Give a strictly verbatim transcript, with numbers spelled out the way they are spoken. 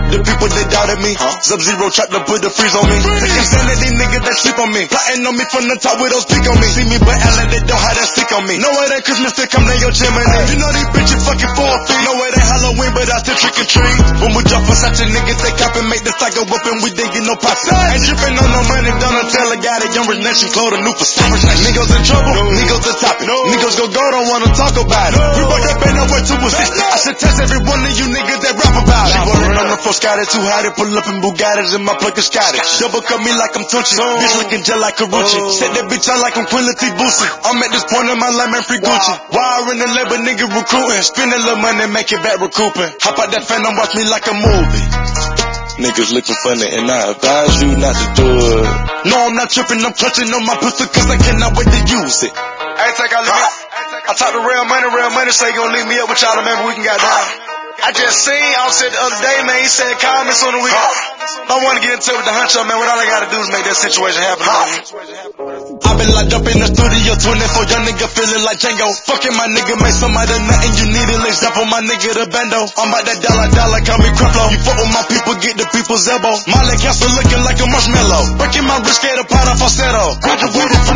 The people that doubted me, huh? Sub-Zero tried to put the freeze on me. Taking sanity, niggas that sleep on me. Plotting on me from the top with those peek on me. See me but Alan, they don't have that stick on me. No way that Christmas still come down your chimney. You know these bitches fucking four feet. No way that Halloween, but I still trick and treat. When we drop for such a nigga, they cap and make the tiger whoop and we didn't get no pops. Ain't tripping on no money, Donatella got a young rich nation, clothes a new facade. Niggas in trouble, no. Niggas the topic. No. Niggas go go, don't wanna talk about it. No. We brought that band over to a six. I should test every one of you niggas that rap about it. She worried on the floor, Scotty too hot to pull up in Bugattis and my plug is Scotty. Double cut me like I'm Tunchi, so. Bitch looking just like Karuchi. Oh. Set that bitch out like I'm Queen Latifah Boosie. I'm at this point in my life, man, free Gucci. Wow. Wire in the labor, nigga recruiting. Spend a little money, make it back recouping. Hop out that fan and watch me like a movie. Niggas looking funny and I advise you not to do it. No, I'm not tripping, I'm clutching on my pistol cause I cannot wait to use it. I think I leave I talk to real money, real money say you gon' leave me up with y'all, man, we can get down. I just seen Offset the other day, man, he said comments on the week. I wanna get into it with the huncho, man, what all I gotta do is make that situation happen. I've been locked up in the studio twenty-four, young nigga feeling like Django. Fucking my nigga, make somebody nothing you need it. Let's jump on my nigga the bando. I'm about that dollar dollar, call me Creflo. You fuck with my people, get the people's elbow. Molly Castle looking like a marshmallow. Breaking my wrist, get a pot of falsetto. Graduated